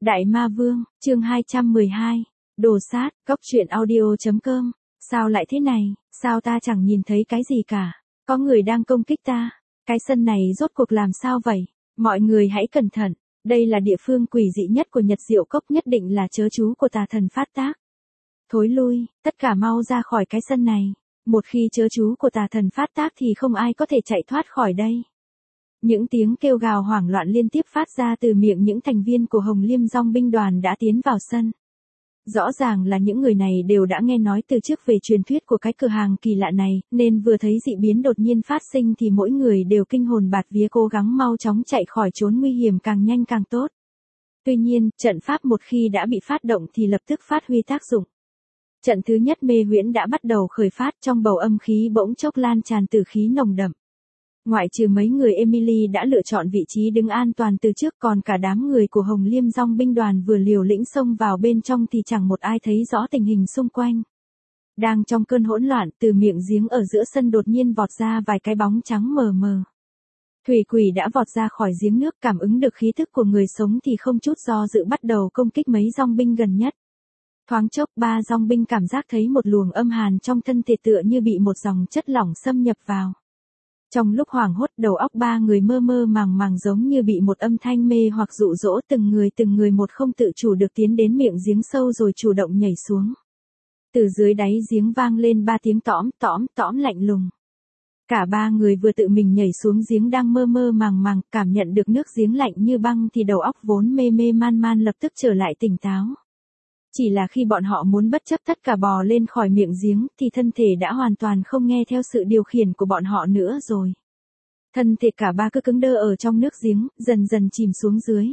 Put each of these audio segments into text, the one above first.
Đại Ma Vương, chương 212. Đồ sát, Cốc truyện audio.com. Sao lại thế này, sao ta chẳng nhìn thấy cái gì cả? Có người đang công kích ta. Cái sân này rốt cuộc làm sao vậy? Mọi người hãy cẩn thận. Đây là địa phương quỷ dị nhất của Nhật Diệu Cốc, nhất định là chớ chú của tà thần phát tác. Thối lui, tất cả mau ra khỏi cái sân này. Một khi chớ chú của tà thần phát tác thì không ai có thể chạy thoát khỏi đây. Những tiếng kêu gào hoảng loạn liên tiếp phát ra từ miệng những thành viên của Hồng Liêm Dong binh đoàn đã tiến vào sân. Rõ ràng là những người này đều đã nghe nói từ trước về truyền thuyết của cái cửa hàng kỳ lạ này, nên vừa thấy dị biến đột nhiên phát sinh thì mỗi người đều kinh hồn bạt vía, cố gắng mau chóng chạy khỏi trốn nguy hiểm càng nhanh càng tốt. Tuy nhiên, trận pháp một khi đã bị phát động thì lập tức phát huy tác dụng. Trận thứ nhất mê huyễn đã bắt đầu khởi phát, trong bầu âm khí bỗng chốc lan tràn tử khí nồng đậm. Ngoại trừ mấy người Emily đã lựa chọn vị trí đứng an toàn từ trước, còn cả đám người của Hồng Liêm Dong binh đoàn vừa liều lĩnh xông vào bên trong thì chẳng một ai thấy rõ tình hình xung quanh. Đang trong cơn hỗn loạn, từ miệng giếng ở giữa sân đột nhiên vọt ra vài cái bóng trắng mờ mờ. Thủy quỷ đã vọt ra khỏi giếng nước, cảm ứng được khí thức của người sống thì không chút do dự bắt đầu công kích mấy dong binh gần nhất. Thoáng chốc, ba dong binh cảm giác thấy một luồng âm hàn trong thân thể, tựa như bị một dòng chất lỏng xâm nhập vào. Trong lúc hoảng hốt, đầu óc ba người mơ mơ màng màng, giống như bị một âm thanh mê hoặc dụ dỗ, từng người một không tự chủ được tiến đến miệng giếng sâu rồi chủ động nhảy xuống. Từ dưới đáy giếng vang lên ba tiếng tõm tõm tõm lạnh lùng. Cả ba người vừa tự mình nhảy xuống giếng đang mơ mơ màng màng, cảm nhận được nước giếng lạnh như băng thì đầu óc vốn mê mê man man lập tức trở lại tỉnh táo. Chỉ là khi bọn họ muốn bất chấp tất cả bò lên khỏi miệng giếng thì thân thể đã hoàn toàn không nghe theo sự điều khiển của bọn họ nữa rồi. Thân thể cả ba cứ cứng đơ ở trong nước giếng, dần dần chìm xuống dưới.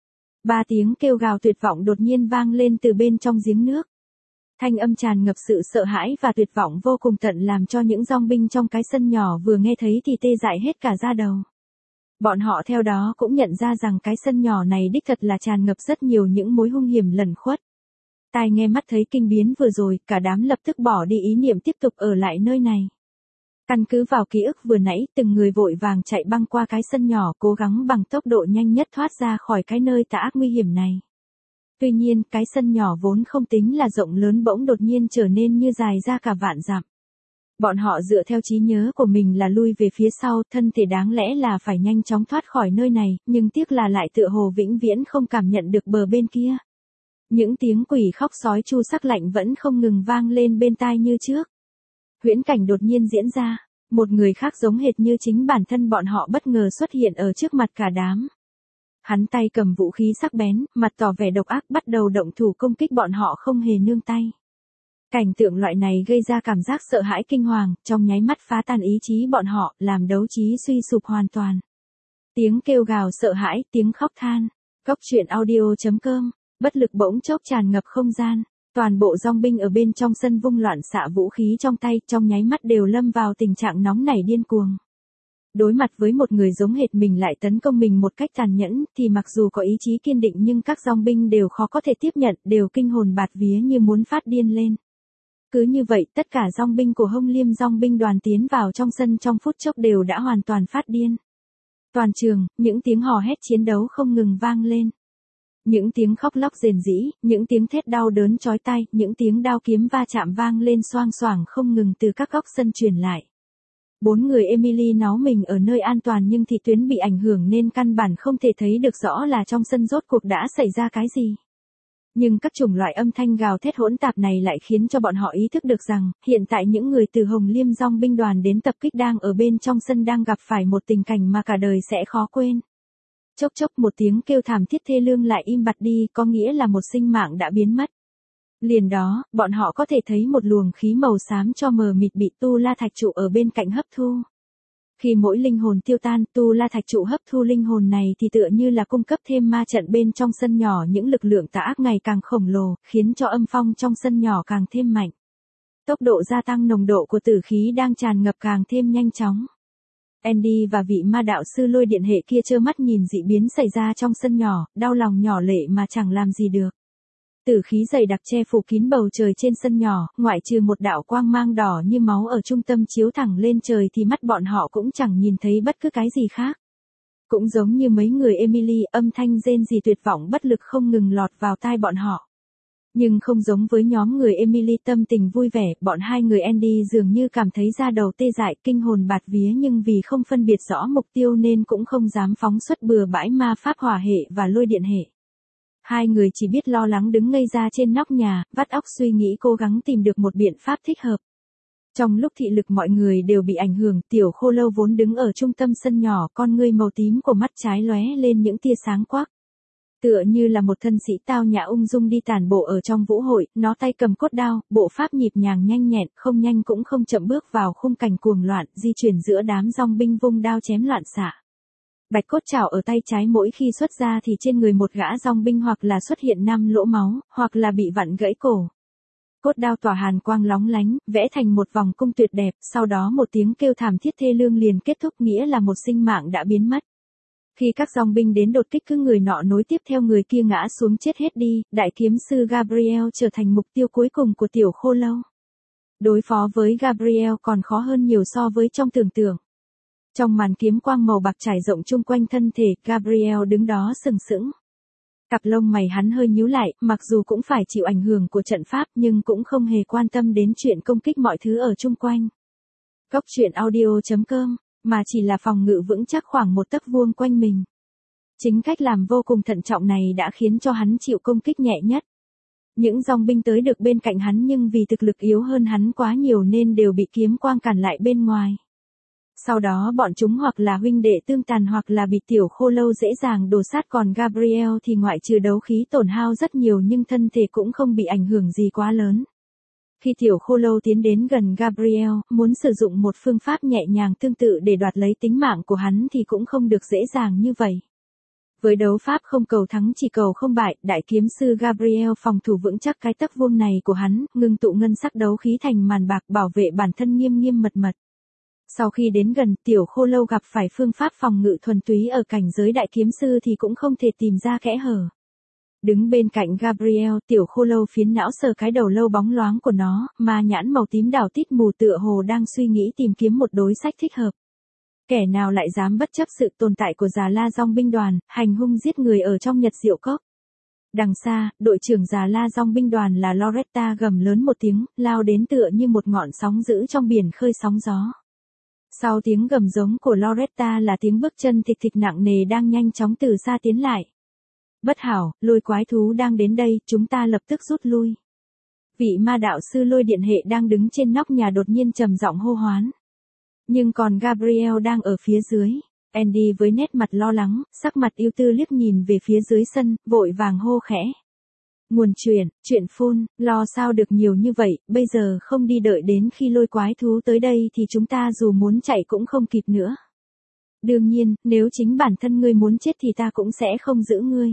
Ba tiếng kêu gào tuyệt vọng đột nhiên vang lên từ bên trong giếng nước. Thanh âm tràn ngập sự sợ hãi và tuyệt vọng vô cùng tận, làm cho những dong binh trong cái sân nhỏ vừa nghe thấy thì tê dại hết cả da đầu. Bọn họ theo đó cũng nhận ra rằng cái sân nhỏ này đích thật là tràn ngập rất nhiều những mối hung hiểm lẩn khuất. Tai nghe mắt thấy kinh biến vừa rồi, cả đám lập tức bỏ đi ý niệm tiếp tục ở lại nơi này. Căn cứ vào ký ức vừa nãy, từng người vội vàng chạy băng qua cái sân nhỏ, cố gắng bằng tốc độ nhanh nhất thoát ra khỏi cái nơi tà ác nguy hiểm này. Tuy nhiên, cái sân nhỏ vốn không tính là rộng lớn bỗng đột nhiên trở nên như dài ra cả vạn dặm. Bọn họ dựa theo trí nhớ của mình là lui về phía sau, thân thể đáng lẽ là phải nhanh chóng thoát khỏi nơi này, nhưng tiếc là lại tựa hồ vĩnh viễn không cảm nhận được bờ bên kia. Những tiếng quỷ khóc sói chu sắc lạnh vẫn không ngừng vang lên bên tai như trước. Huyễn cảnh đột nhiên diễn ra, một người khác giống hệt như chính bản thân bọn họ bất ngờ xuất hiện ở trước mặt cả đám. Hắn tay cầm vũ khí sắc bén, mặt tỏ vẻ độc ác, bắt đầu động thủ công kích bọn họ không hề nương tay. Cảnh tượng loại này gây ra cảm giác sợ hãi kinh hoàng, trong nháy mắt phá tan ý chí bọn họ, làm đấu trí suy sụp hoàn toàn. Tiếng kêu gào sợ hãi, tiếng khóc than. Cốc truyện audio.com. Bất lực bỗng chốc tràn ngập không gian, toàn bộ dong binh ở bên trong sân vung loạn xạ vũ khí trong tay, trong nháy mắt đều lâm vào tình trạng nóng nảy điên cuồng. Đối mặt với một người giống hệt mình lại tấn công mình một cách tàn nhẫn, thì mặc dù có ý chí kiên định nhưng các dong binh đều khó có thể tiếp nhận, đều kinh hồn bạt vía như muốn phát điên lên. Cứ như vậy, tất cả dong binh của Hồng Liêm Dong binh đoàn tiến vào trong sân trong phút chốc đều đã hoàn toàn phát điên. Toàn trường, những tiếng hò hét chiến đấu không ngừng vang lên. Những tiếng khóc lóc rền rĩ, những tiếng thét đau đớn chói tai, những tiếng đao kiếm va chạm vang lên xoang xoảng không ngừng từ các góc sân truyền lại. Bốn người Emily náu mình ở nơi an toàn nhưng thị tuyến bị ảnh hưởng nên căn bản không thể thấy được rõ là trong sân rốt cuộc đã xảy ra cái gì. Nhưng các chủng loại âm thanh gào thét hỗn tạp này lại khiến cho bọn họ ý thức được rằng, hiện tại những người từ Hồng Liêm Dong binh đoàn đến tập kích đang ở bên trong sân đang gặp phải một tình cảnh mà cả đời sẽ khó quên. Chốc chốc một tiếng kêu thảm thiết thê lương lại im bặt đi, có nghĩa là một sinh mạng đã biến mất. Liền đó, bọn họ có thể thấy một luồng khí màu xám cho mờ mịt bị Tu La Thạch Trụ ở bên cạnh hấp thu. Khi mỗi linh hồn tiêu tan, Tu La Thạch Trụ hấp thu linh hồn này thì tựa như là cung cấp thêm ma trận bên trong sân nhỏ, những lực lượng tà ác ngày càng khổng lồ, khiến cho âm phong trong sân nhỏ càng thêm mạnh. Tốc độ gia tăng nồng độ của tử khí đang tràn ngập càng thêm nhanh chóng. Andy và vị ma đạo sư lôi điện hệ kia trơ mắt nhìn dị biến xảy ra trong sân nhỏ, đau lòng nhỏ lệ mà chẳng làm gì được. Tử khí dày đặc che phủ kín bầu trời trên sân nhỏ, ngoại trừ một đạo quang mang đỏ như máu ở trung tâm chiếu thẳng lên trời thì mắt bọn họ cũng chẳng nhìn thấy bất cứ cái gì khác. Cũng giống như mấy người Emily, âm thanh rên rỉ tuyệt vọng bất lực không ngừng lọt vào tai bọn họ. Nhưng không giống với nhóm người Emily tâm tình vui vẻ, bọn hai người Andy dường như cảm thấy da đầu tê dại, kinh hồn bạt vía, nhưng vì không phân biệt rõ mục tiêu nên cũng không dám phóng xuất bừa bãi ma pháp hỏa hệ và lôi điện hệ. Hai người chỉ biết lo lắng đứng ngây ra trên nóc nhà, vắt óc suy nghĩ cố gắng tìm được một biện pháp thích hợp. Trong lúc thị lực mọi người đều bị ảnh hưởng, Tiểu Khô Lâu vốn đứng ở trung tâm sân nhỏ, con ngươi màu tím của mắt trái lóe lên những tia sáng quắc. Tựa như là một thân sĩ tao nhã ung dung đi tản bộ ở trong vũ hội, nó tay cầm cốt đao, bộ pháp nhịp nhàng nhanh nhẹn, không nhanh cũng không chậm bước vào khung cảnh cuồng loạn, di chuyển giữa đám dòng binh vung đao chém loạn xạ. Bạch cốt chảo ở tay trái mỗi khi xuất ra thì trên người một gã dòng binh hoặc là xuất hiện 5 lỗ máu, hoặc là bị vặn gãy cổ. Cốt đao tỏa hàn quang lóng lánh, vẽ thành một vòng cung tuyệt đẹp, sau đó một tiếng kêu thảm thiết thê lương liền kết thúc, nghĩa là một sinh mạng đã biến mất. Khi các dòng binh đến đột kích, cứ người nọ nối tiếp theo người kia ngã xuống chết hết đi, đại kiếm sư Gabriel trở thành mục tiêu cuối cùng của Tiểu Khô Lâu. Đối phó với Gabriel còn khó hơn nhiều so với trong tưởng tượng. Trong màn kiếm quang màu bạc trải rộng chung quanh thân thể, Gabriel đứng đó sừng sững. Cặp lông mày hắn hơi nhíu lại, mặc dù cũng phải chịu ảnh hưởng của trận pháp nhưng cũng không hề quan tâm đến chuyện công kích mọi thứ ở chung quanh. Góc truyện audio.com, mà chỉ là phòng ngự vững chắc khoảng một tấc vuông quanh mình. Chính cách làm vô cùng thận trọng này đã khiến cho hắn chịu công kích nhẹ nhất. Những dòng binh tới được bên cạnh hắn nhưng vì thực lực yếu hơn hắn quá nhiều nên đều bị kiếm quang cản lại bên ngoài. Sau đó bọn chúng hoặc là huynh đệ tương tàn hoặc là bị Tiểu Khô Lâu dễ dàng đổ sát, còn Gabriel thì ngoại trừ đấu khí tổn hao rất nhiều nhưng thân thể cũng không bị ảnh hưởng gì quá lớn. Khi Tiểu Khô Lâu tiến đến gần Gabriel, muốn sử dụng một phương pháp nhẹ nhàng tương tự để đoạt lấy tính mạng của hắn thì cũng không được dễ dàng như vậy. Với đấu pháp không cầu thắng chỉ cầu không bại, đại kiếm sư Gabriel phòng thủ vững chắc cái tấc vuông này của hắn, ngưng tụ ngân sắc đấu khí thành màn bạc bảo vệ bản thân nghiêm nghiêm mật mật. Sau khi đến gần, Tiểu Khô Lâu gặp phải phương pháp phòng ngự thuần túy ở cảnh giới đại kiếm sư thì cũng không thể tìm ra kẽ hở. Đứng bên cạnh Gabriel, Tiểu Khô Lâu phiến não sờ cái đầu lâu bóng loáng của nó, mà nhãn màu tím đảo tít mù tựa hồ đang suy nghĩ tìm kiếm một đối sách thích hợp. Kẻ nào lại dám bất chấp sự tồn tại của Già La Dòng binh đoàn, hành hung giết người ở trong Nhật Diệu Cốc. Đằng xa, đội trưởng Già La Dòng binh đoàn là Loretta gầm lớn một tiếng, lao đến tựa như một ngọn sóng dữ trong biển khơi sóng gió. Sau tiếng gầm giống của Loretta là tiếng bước chân thịch thịch nặng nề đang nhanh chóng từ xa tiến lại. Bất hảo, lôi quái thú đang đến đây, chúng ta lập tức rút lui. Vị ma đạo sư lôi điện hệ đang đứng trên nóc nhà đột nhiên trầm giọng hô hoán. Nhưng còn Gabriel đang ở phía dưới. Andy với nét mặt lo lắng, sắc mặt ưu tư liếc nhìn về phía dưới sân, vội vàng hô khẽ. Nguồn chuyện phun, lo sao được nhiều như vậy, bây giờ không đi đợi đến khi lôi quái thú tới đây thì chúng ta dù muốn chạy cũng không kịp nữa. Đương nhiên, nếu chính bản thân ngươi muốn chết thì ta cũng sẽ không giữ ngươi.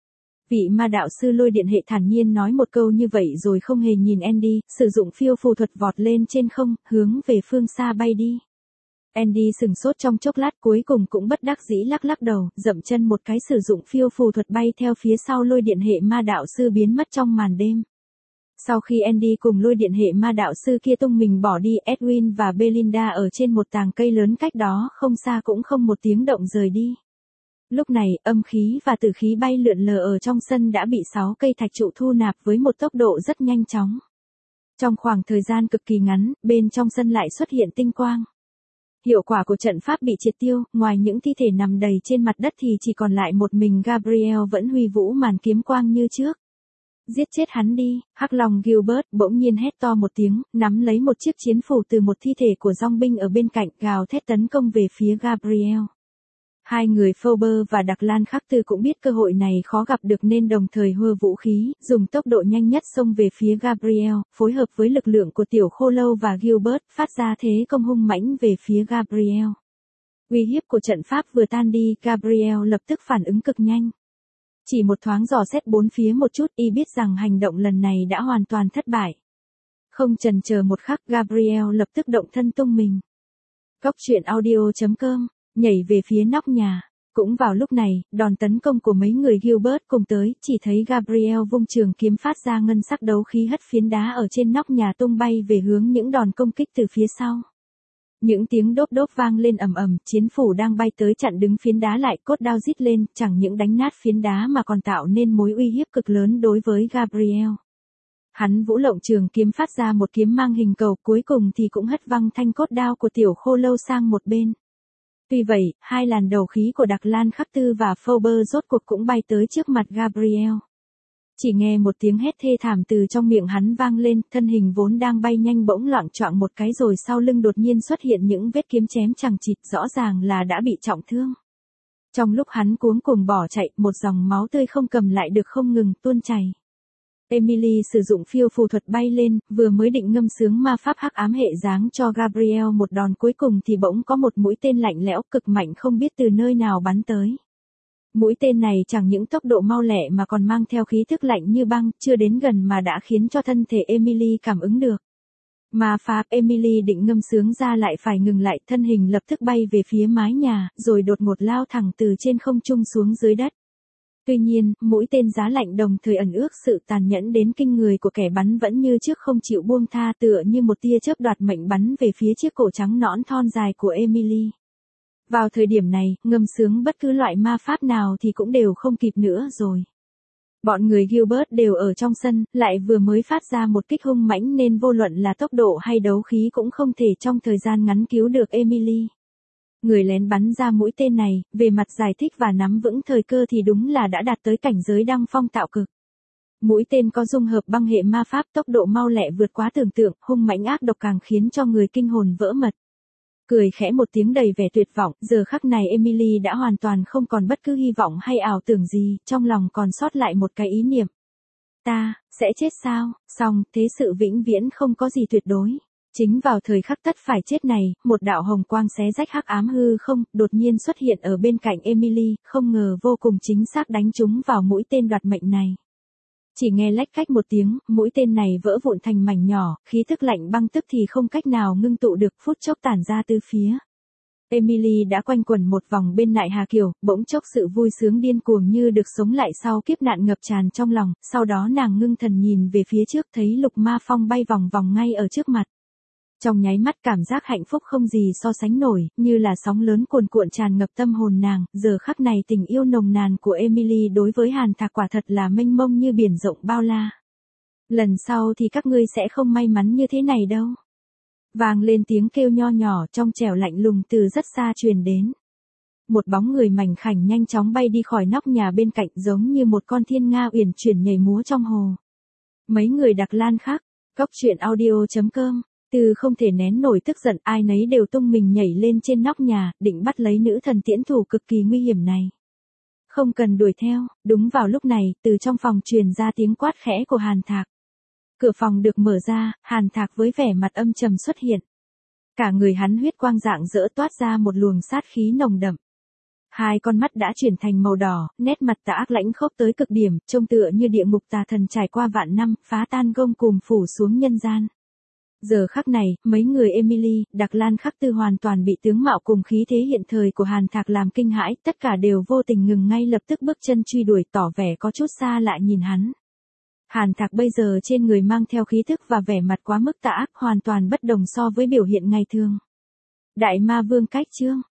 Vị ma đạo sư lôi điện hệ thản nhiên nói một câu như vậy rồi không hề nhìn Andy, sử dụng phiêu phù thuật vọt lên trên không, hướng về phương xa bay đi. Andy sừng sốt trong chốc lát, cuối cùng cũng bất đắc dĩ lắc lắc đầu, dậm chân một cái sử dụng phiêu phù thuật bay theo phía sau lôi điện hệ ma đạo sư biến mất trong màn đêm. Sau khi Andy cùng lôi điện hệ ma đạo sư kia tung mình bỏ đi, Edwin và Belinda ở trên một tàng cây lớn cách đó không xa cũng không một tiếng động rời đi. Lúc này, âm khí và tử khí bay lượn lờ ở trong sân đã bị 6 cây thạch trụ thu nạp với một tốc độ rất nhanh chóng. Trong khoảng thời gian cực kỳ ngắn, bên trong sân lại xuất hiện tinh quang. Hiệu quả của trận pháp bị triệt tiêu, ngoài những thi thể nằm đầy trên mặt đất thì chỉ còn lại một mình Gabriel vẫn huy vũ màn kiếm quang như trước. Giết chết hắn đi, Hắc Long Gilbert bỗng nhiên hét to một tiếng, nắm lấy một chiếc chiến phủ từ một thi thể của dòng binh ở bên cạnh, gào thét tấn công về phía Gabriel. Hai người Phoebe và Đặc Lan Khắc Tư cũng biết cơ hội này khó gặp được nên đồng thời hơ vũ khí, dùng tốc độ nhanh nhất xông về phía Gabriel, phối hợp với lực lượng của Tiểu Khô Lâu và Gilbert, phát ra thế công hung mãnh về phía Gabriel. Uy hiếp của trận pháp vừa tan đi, Gabriel lập tức phản ứng cực nhanh. Chỉ một thoáng dò xét bốn phía một chút, y biết rằng hành động lần này đã hoàn toàn thất bại. Không chần chờ một khắc, Gabriel lập tức động thân tung mình. Góc truyện audio.com, nhảy về phía nóc nhà. Cũng vào lúc này, đòn tấn công của mấy người Gilbert cùng tới, chỉ thấy Gabriel vung trường kiếm phát ra ngân sắc đấu khí hất phiến đá ở trên nóc nhà tung bay về hướng những đòn công kích từ phía sau. Những tiếng đốp đốp vang lên ầm ầm, chiến phủ đang bay tới chặn đứng phiến đá lại, cốt đao rít lên, chẳng những đánh nát phiến đá mà còn tạo nên mối uy hiếp cực lớn đối với Gabriel. Hắn vũ lộng trường kiếm phát ra một kiếm mang hình cầu, cuối cùng thì cũng hất văng thanh cốt đao của tiểu khô lâu sang một bên. Tuy vậy, hai làn đầu khí của Đặc Lan Khắc Tư và Fauber rốt cuộc cũng bay tới trước mặt Gabriel. Chỉ nghe một tiếng hét thê thảm từ trong miệng hắn vang lên, thân hình vốn đang bay nhanh bỗng loạng choạng một cái rồi sau lưng đột nhiên xuất hiện những vết kiếm chém chằng chịt, rõ ràng là đã bị trọng thương. Trong lúc hắn cuống cuồng bỏ chạy, một dòng máu tươi không cầm lại được không ngừng tuôn chảy. Emily sử dụng phiêu phù thuật bay lên, vừa mới định ngâm sướng ma pháp hắc ám hệ giáng cho Gabriel một đòn cuối cùng thì bỗng có một mũi tên lạnh lẽo cực mạnh không biết từ nơi nào bắn tới. Mũi tên này chẳng những tốc độ mau lẹ mà còn mang theo khí thức lạnh như băng, chưa đến gần mà đã khiến cho thân thể Emily cảm ứng được. Ma pháp Emily định ngâm sướng ra lại phải ngừng lại, thân hình lập tức bay về phía mái nhà, rồi đột ngột lao thẳng từ trên không trung xuống dưới đất. Tuy nhiên, mũi tên giá lạnh đồng thời ẩn ước sự tàn nhẫn đến kinh người của kẻ bắn vẫn như trước không chịu buông tha, tựa như một tia chớp đoạt mệnh bắn về phía chiếc cổ trắng nõn thon dài của Emily. Vào thời điểm này, ngâm sướng bất cứ loại ma pháp nào thì cũng đều không kịp nữa rồi. Bọn người Gilbert đều ở trong sân, lại vừa mới phát ra một kích hung mãnh nên vô luận là tốc độ hay đấu khí cũng không thể trong thời gian ngắn cứu được Emily. Người lén bắn ra mũi tên này, về mặt giải thích và nắm vững thời cơ thì đúng là đã đạt tới cảnh giới đăng phong tạo cực. Mũi tên có dung hợp băng hệ ma pháp, tốc độ mau lẹ vượt quá tưởng tượng, hung mãnh ác độc càng khiến cho người kinh hồn vỡ mật. Cười khẽ một tiếng đầy vẻ tuyệt vọng, giờ khắc này Emily đã hoàn toàn không còn bất cứ hy vọng hay ảo tưởng gì, trong lòng còn sót lại một cái ý niệm. Ta, sẽ chết sao? Xong, thế sự vĩnh viễn không có gì tuyệt đối. Chính vào thời khắc tất phải chết này, một đạo hồng quang xé rách hắc ám hư không, đột nhiên xuất hiện ở bên cạnh Emily, không ngờ vô cùng chính xác đánh trúng vào mũi tên đoạt mệnh này. Chỉ nghe lách cách một tiếng, mũi tên này vỡ vụn thành mảnh nhỏ, khí thức lạnh băng tức thì không cách nào ngưng tụ được, phút chốc tản ra tứ phía. Emily đã quanh quẩn một vòng bên nại Hà Kiều, bỗng chốc sự vui sướng điên cuồng như được sống lại sau kiếp nạn ngập tràn trong lòng, sau đó nàng ngưng thần nhìn về phía trước thấy Lục Ma Phong bay vòng vòng ngay ở trước mặt. Trong nháy mắt cảm giác hạnh phúc không gì so sánh nổi, như là sóng lớn cuồn cuộn tràn ngập tâm hồn nàng, giờ khắc này tình yêu nồng nàn của Emily đối với Hàn Thạc quả thật là mênh mông như biển rộng bao la. Lần sau thì các ngươi sẽ không may mắn như thế này đâu. Vang lên tiếng kêu nho nhỏ trong trẻo lạnh lùng từ rất xa truyền đến. Một bóng người mảnh khảnh nhanh chóng bay đi khỏi nóc nhà bên cạnh giống như một con thiên nga uyển chuyển nhảy múa trong hồ. Mấy người Đặc Lan khác, Góc truyện audio.com. Từ không thể nén nổi tức giận, ai nấy đều tung mình nhảy lên trên nóc nhà, định bắt lấy nữ thần tiễn thủ cực kỳ nguy hiểm này. Không cần đuổi theo, đúng vào lúc này, từ trong phòng truyền ra tiếng quát khẽ của Hàn Thạc. Cửa phòng được mở ra, Hàn Thạc với vẻ mặt âm trầm xuất hiện. Cả người hắn huyết quang rạng rỡ toát ra một luồng sát khí nồng đậm. Hai con mắt đã chuyển thành màu đỏ, nét mặt tà ác lãnh khốc tới cực điểm, trông tựa như địa ngục tà thần trải qua vạn năm, phá tan gông cùm phủ xuống nhân gian. Giờ khắc này, mấy người Emily, Đặc Lan Khắc Tư hoàn toàn bị tướng mạo cùng khí thế hiện thời của Hàn Thạc làm kinh hãi, tất cả đều vô tình ngừng ngay lập tức bước chân truy đuổi, tỏ vẻ có chút xa lạ nhìn hắn. Hàn Thạc bây giờ trên người mang theo khí thức và vẻ mặt quá mức tà ác, hoàn toàn bất đồng so với biểu hiện ngày thường. Đại Ma Vương cách chương